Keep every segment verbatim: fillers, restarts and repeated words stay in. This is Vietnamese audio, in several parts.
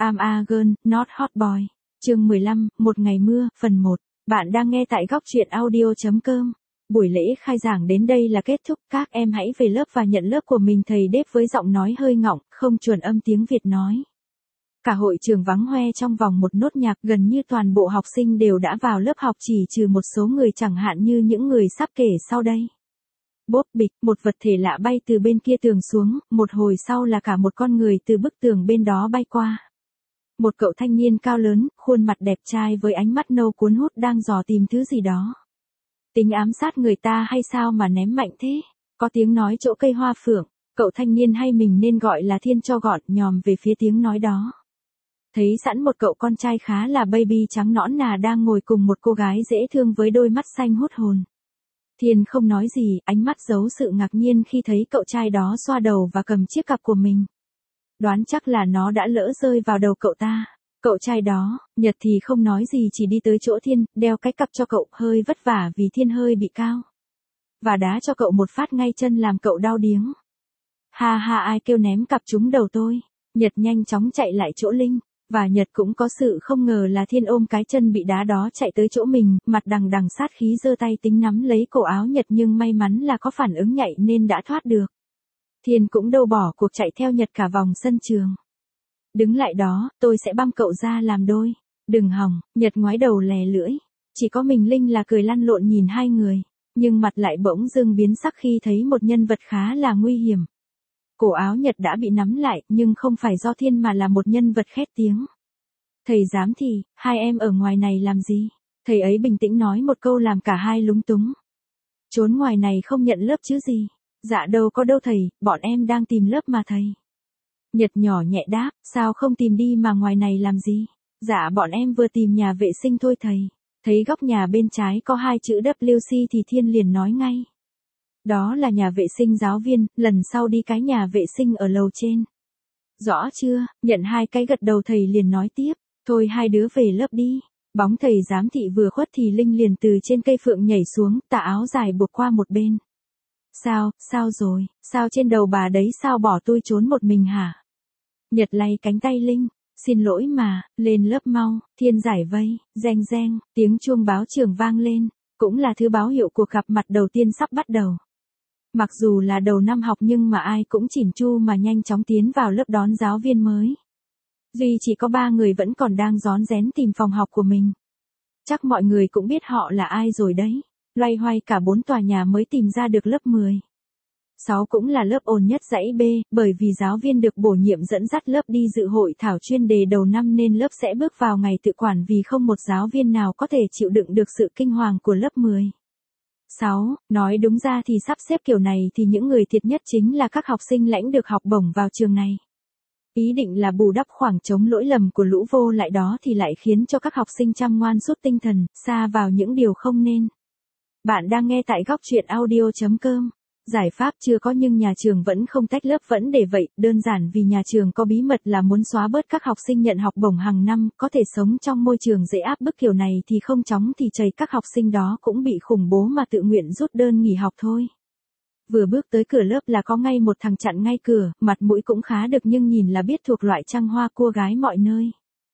I'm a girl, not hot boy. Chương mười lăm, một ngày mưa, phần một. Bạn đang nghe tại góc truyện audio chấm com. Buổi lễ khai giảng đến đây là kết thúc, các em hãy về lớp và nhận lớp của mình. Thầy đếp với giọng nói hơi ngọng, không chuẩn âm tiếng Việt nói. Cả hội trường vắng hoe trong vòng một nốt nhạc, gần như toàn bộ học sinh đều đã vào lớp học chỉ trừ một số người chẳng hạn như những người sắp kể sau đây. Bốp bịch, một vật thể lạ bay từ bên kia tường xuống, một hồi sau là cả một con người từ bức tường bên đó bay qua. Một cậu thanh niên cao lớn, khuôn mặt đẹp trai với ánh mắt nâu cuốn hút đang dò tìm thứ gì đó. Tính ám sát người ta hay sao mà ném mạnh thế? Có tiếng nói chỗ cây hoa phượng, cậu thanh niên hay mình nên gọi là Thiên cho gọn, nhòm về phía tiếng nói đó. Thấy sẵn một cậu con trai khá là baby trắng nõn nà đang ngồi cùng một cô gái dễ thương với đôi mắt xanh hút hồn. Thiên không nói gì, ánh mắt giấu sự ngạc nhiên khi thấy cậu trai đó xoa đầu và cầm chiếc cặp của mình. Đoán chắc là nó đã lỡ rơi vào đầu cậu ta. Cậu trai đó, Nhật thì không nói gì, chỉ đi tới chỗ Thiên, đeo cái cặp cho cậu, hơi vất vả vì Thiên hơi bị cao. Và đá cho cậu một phát ngay chân làm cậu đau điếng. Ha ha, ai kêu ném cặp trúng đầu tôi. Nhật nhanh chóng chạy lại chỗ Linh. Và Nhật cũng có sự không ngờ là Thiên ôm cái chân bị đá đó chạy tới chỗ mình, mặt đằng đằng sát khí giơ tay tính nắm lấy cổ áo Nhật, nhưng may mắn là có phản ứng nhạy nên đã thoát được. Thiên cũng đâu bỏ cuộc chạy theo Nhật cả vòng sân trường. Đứng lại đó, tôi sẽ băm cậu ra làm đôi. Đừng hòng, Nhật ngoái đầu lè lưỡi. Chỉ có mình Linh là cười lăn lộn nhìn hai người, nhưng mặt lại bỗng dưng biến sắc khi thấy một nhân vật khá là nguy hiểm. Cổ áo Nhật đã bị nắm lại, nhưng không phải do Thiên mà là một nhân vật khét tiếng. Thầy dám thì, hai em ở ngoài này làm gì? Thầy ấy bình tĩnh nói một câu làm cả hai lúng túng. Trốn ngoài này không nhận lớp chứ gì? Dạ đâu có đâu thầy, bọn em đang tìm lớp mà thầy. Nhật nhỏ nhẹ đáp, sao không tìm đi mà ngoài này làm gì? Dạ bọn em vừa tìm nhà vệ sinh thôi thầy. Thấy góc nhà bên trái có hai chữ W C thì Thiên liền nói ngay. Đó là nhà vệ sinh giáo viên, lần sau đi cái nhà vệ sinh ở lầu trên. Rõ chưa? Nhận hai cái gật đầu, thầy liền nói tiếp, thôi hai đứa về lớp đi. Bóng thầy giám thị vừa khuất thì Linh liền từ trên cây phượng nhảy xuống, tà áo dài buộc qua một bên. Sao, sao rồi, sao trên đầu bà đấy, sao bỏ tôi trốn một mình hả? Nhật lay cánh tay Linh, xin lỗi mà, lên lớp mau. Thiên giải vây, reng reng, tiếng chuông báo trường vang lên, cũng là thứ báo hiệu cuộc gặp mặt đầu tiên sắp bắt đầu. Mặc dù là đầu năm học nhưng mà ai cũng chỉn chu mà nhanh chóng tiến vào lớp đón giáo viên mới. Duy chỉ có ba người vẫn còn đang rón rén tìm phòng học của mình. Chắc mọi người cũng biết họ là ai rồi đấy. Loay hoay cả bốn tòa nhà mới tìm ra được lớp mười. sáu cũng là lớp ồn nhất dãy B, bởi vì giáo viên được bổ nhiệm dẫn dắt lớp đi dự hội thảo chuyên đề đầu năm nên lớp sẽ bước vào ngày tự quản vì không một giáo viên nào có thể chịu đựng được sự kinh hoàng của lớp mười. sáu, nói đúng ra thì sắp xếp kiểu này thì những người thiệt nhất chính là các học sinh lãnh được học bổng vào trường này. Ý định là bù đắp khoảng trống lỗi lầm của lũ vô lại đó thì lại khiến cho các học sinh chăm ngoan suốt tinh thần, sa vào những điều không nên. Bạn đang nghe tại góc truyện audio chấm com. Giải pháp chưa có nhưng nhà trường vẫn không tách lớp vẫn để vậy, đơn giản vì nhà trường có bí mật là muốn xóa bớt các học sinh nhận học bổng hàng năm, có thể sống trong môi trường dễ áp bức kiểu này thì không chóng thì chảy các học sinh đó cũng bị khủng bố mà tự nguyện rút đơn nghỉ học thôi. Vừa bước tới cửa lớp là có ngay một thằng chặn ngay cửa, mặt mũi cũng khá được nhưng nhìn là biết thuộc loại trăng hoa cua gái mọi nơi.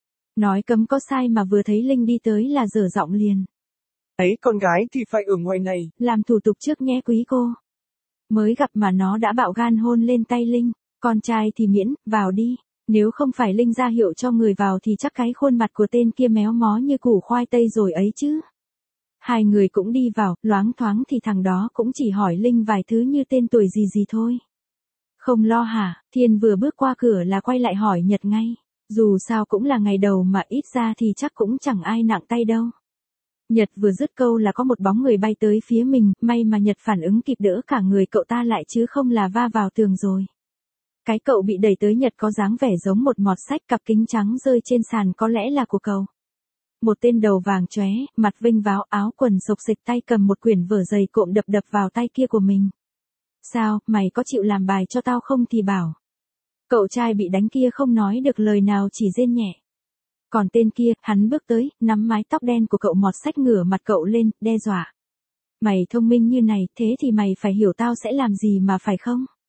Nói cấm có sai mà vừa thấy Linh đi tới là dở giọng liền. Ấy con gái thì phải ở ngoài này. Làm thủ tục trước nhé quý cô. Mới gặp mà nó đã bạo gan hôn lên tay Linh, con trai thì miễn, vào đi. Nếu không phải Linh ra hiệu cho người vào thì chắc cái khuôn mặt của tên kia méo mó như củ khoai tây rồi ấy chứ. Hai người cũng đi vào, loáng thoáng thì thằng đó cũng chỉ hỏi Linh vài thứ như tên tuổi gì gì thôi. Không lo hả? Thiên vừa bước qua cửa là quay lại hỏi Nhật ngay. Dù sao cũng là ngày đầu mà ít ra thì chắc cũng chẳng ai nặng tay đâu. Nhật vừa dứt câu là có một bóng người bay tới phía mình, may mà Nhật phản ứng kịp đỡ cả người cậu ta lại chứ không là va vào tường rồi. Cái cậu bị đẩy tới Nhật có dáng vẻ giống một mọt sách, cặp kính trắng rơi trên sàn có lẽ là của cậu. Một tên đầu vàng chóe, mặt vinh váo, áo quần xộc xịch, tay cầm một quyển vở dày cộm đập đập vào tay kia của mình. Sao, mày có chịu làm bài cho tao không thì bảo. Cậu trai bị đánh kia không nói được lời nào chỉ rên nhẹ. Còn tên kia, hắn bước tới, nắm mái tóc đen của cậu mọt sách ngửa mặt cậu lên, đe dọa. Mày thông minh như này, thế thì mày phải hiểu tao sẽ làm gì mà phải không?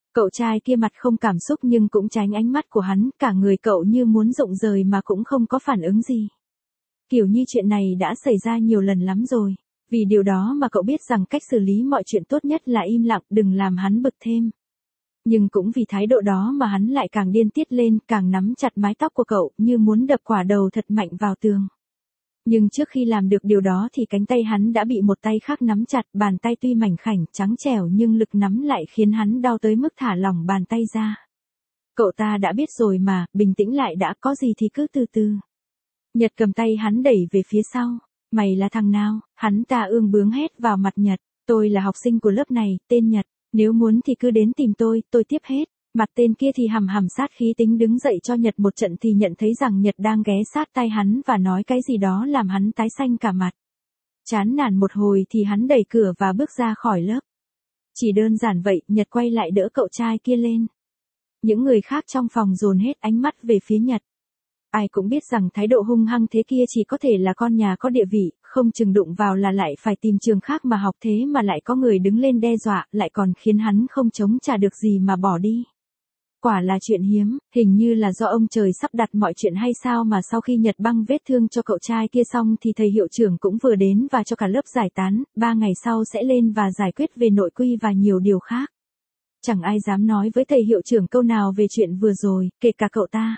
Cậu trai kia mặt không cảm xúc nhưng cũng tránh ánh mắt của hắn, cả người cậu như muốn rụng rời mà cũng không có phản ứng gì. Kiểu như chuyện này đã xảy ra nhiều lần lắm rồi. Vì điều đó mà cậu biết rằng cách xử lý mọi chuyện tốt nhất là im lặng, đừng làm hắn bực thêm. Nhưng cũng vì thái độ đó mà hắn lại càng điên tiết lên, càng nắm chặt mái tóc của cậu, như muốn đập quả đầu thật mạnh vào tường. Nhưng trước khi làm được điều đó thì cánh tay hắn đã bị một tay khác nắm chặt, bàn tay tuy mảnh khảnh, trắng trẻo nhưng lực nắm lại khiến hắn đau tới mức thả lỏng bàn tay ra. Cậu ta đã biết rồi mà, bình tĩnh lại đã, có gì thì cứ từ từ. Nhật cầm tay hắn đẩy về phía sau. Mày là thằng nào? Hắn ta ương bướng hét vào mặt Nhật. Tôi là học sinh của lớp này, tên Nhật. Nếu muốn thì cứ đến tìm tôi, tôi tiếp hết. Mặt tên kia thì hầm hầm sát khí tính đứng dậy cho Nhật một trận thì nhận thấy rằng Nhật đang ghé sát tai hắn và nói cái gì đó làm hắn tái xanh cả mặt. Chán nản một hồi thì hắn đẩy cửa và bước ra khỏi lớp. Chỉ đơn giản vậy, Nhật quay lại đỡ cậu trai kia lên. Những người khác trong phòng dồn hết ánh mắt về phía Nhật. Ai cũng biết rằng thái độ hung hăng thế kia chỉ có thể là con nhà có địa vị, không chừng đụng vào là lại phải tìm trường khác mà học, thế mà lại có người đứng lên đe dọa, lại còn khiến hắn không chống trả được gì mà bỏ đi. Quả là chuyện hiếm, hình như là do ông trời sắp đặt mọi chuyện hay sao mà sau khi Nhật băng vết thương cho cậu trai kia xong thì thầy hiệu trưởng cũng vừa đến và cho cả lớp giải tán, ba ngày sau sẽ lên và giải quyết về nội quy và nhiều điều khác. Chẳng ai dám nói với thầy hiệu trưởng câu nào về chuyện vừa rồi, kể cả cậu ta.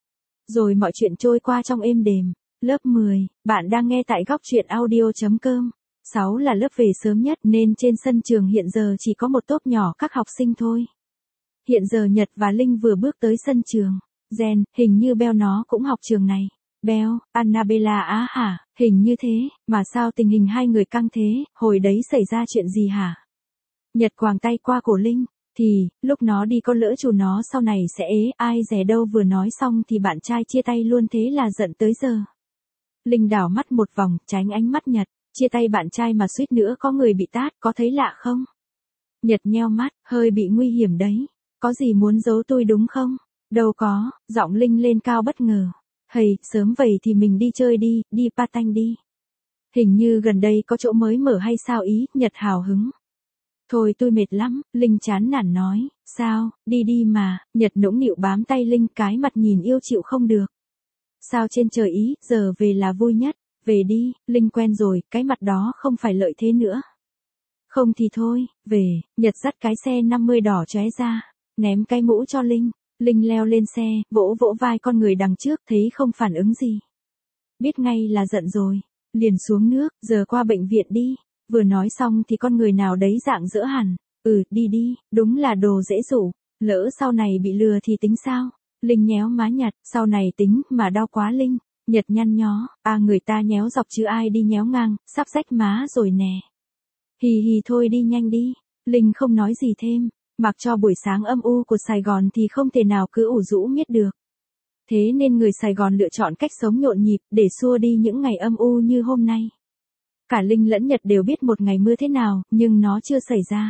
Rồi mọi chuyện trôi qua trong êm đềm. Lớp mười, bạn đang nghe tại góc truyện audio chấm com. sáu là lớp về sớm nhất nên trên sân trường hiện giờ chỉ có một tốp nhỏ các học sinh thôi. Hiện giờ Nhật và Linh vừa bước tới sân trường. Gen, hình như Bell nó cũng học trường này. Bell, Annabella á hả, hình như thế, mà sao tình hình hai người căng thế, hồi đấy xảy ra chuyện gì hả? Nhật quàng tay qua cổ Linh. Thì, lúc nó đi có lỡ chù nó sau này sẽ ế, ai dè đâu vừa nói xong thì bạn trai chia tay luôn, thế là giận tới giờ. Linh đảo mắt một vòng, tránh ánh mắt Nhật, chia tay bạn trai mà suýt nữa có người bị tát, có thấy lạ không? Nhật nheo mắt, hơi bị nguy hiểm đấy, có gì muốn giấu tôi đúng không? Đâu có, giọng Linh lên cao bất ngờ. Hầy, sớm vậy thì mình đi chơi đi, đi Patanh đi. Hình như gần đây có chỗ mới mở hay sao ý, Nhật hào hứng. Thôi tôi mệt lắm, Linh chán nản nói, sao, đi đi mà, Nhật nũng nịu bám tay Linh, cái mặt nhìn yêu chịu không được. Sao trên trời ý, giờ về là vui nhất, về đi, Linh quen rồi, cái mặt đó không phải lợi thế nữa. Không thì thôi, về, Nhật dắt cái xe năm mươi đỏ chóe ra, ném cái mũ cho Linh, Linh leo lên xe, vỗ vỗ vai con người đằng trước, thấy không phản ứng gì. Biết ngay là giận rồi, liền xuống nước, giờ qua bệnh viện đi. Vừa nói xong thì con người nào đấy dạng dỡ hẳn. Ừ, đi đi, đúng là đồ dễ dụ. Lỡ sau này bị lừa thì tính sao? Linh nhéo má Nhật, sau này tính, mà đau quá Linh. Nhật nhăn nhó, à người ta nhéo dọc chứ ai đi nhéo ngang, sắp rách má rồi nè. Hì hì thôi đi nhanh đi. Linh không nói gì thêm, mặc cho buổi sáng âm u của Sài Gòn thì không thể nào cứ ủ rũ miết được. Thế nên người Sài Gòn lựa chọn cách sống nhộn nhịp để xua đi những ngày âm u như hôm nay. Cả Linh lẫn Nhật đều biết một ngày mưa thế nào, nhưng nó chưa xảy ra.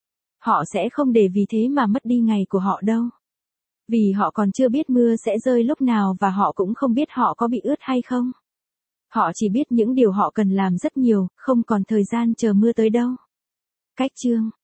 Họ sẽ không để vì thế mà mất đi ngày của họ đâu. Vì họ còn chưa biết mưa sẽ rơi lúc nào và họ cũng không biết họ có bị ướt hay không. Họ chỉ biết những điều họ cần làm rất nhiều, không còn thời gian chờ mưa tới đâu. Cách chương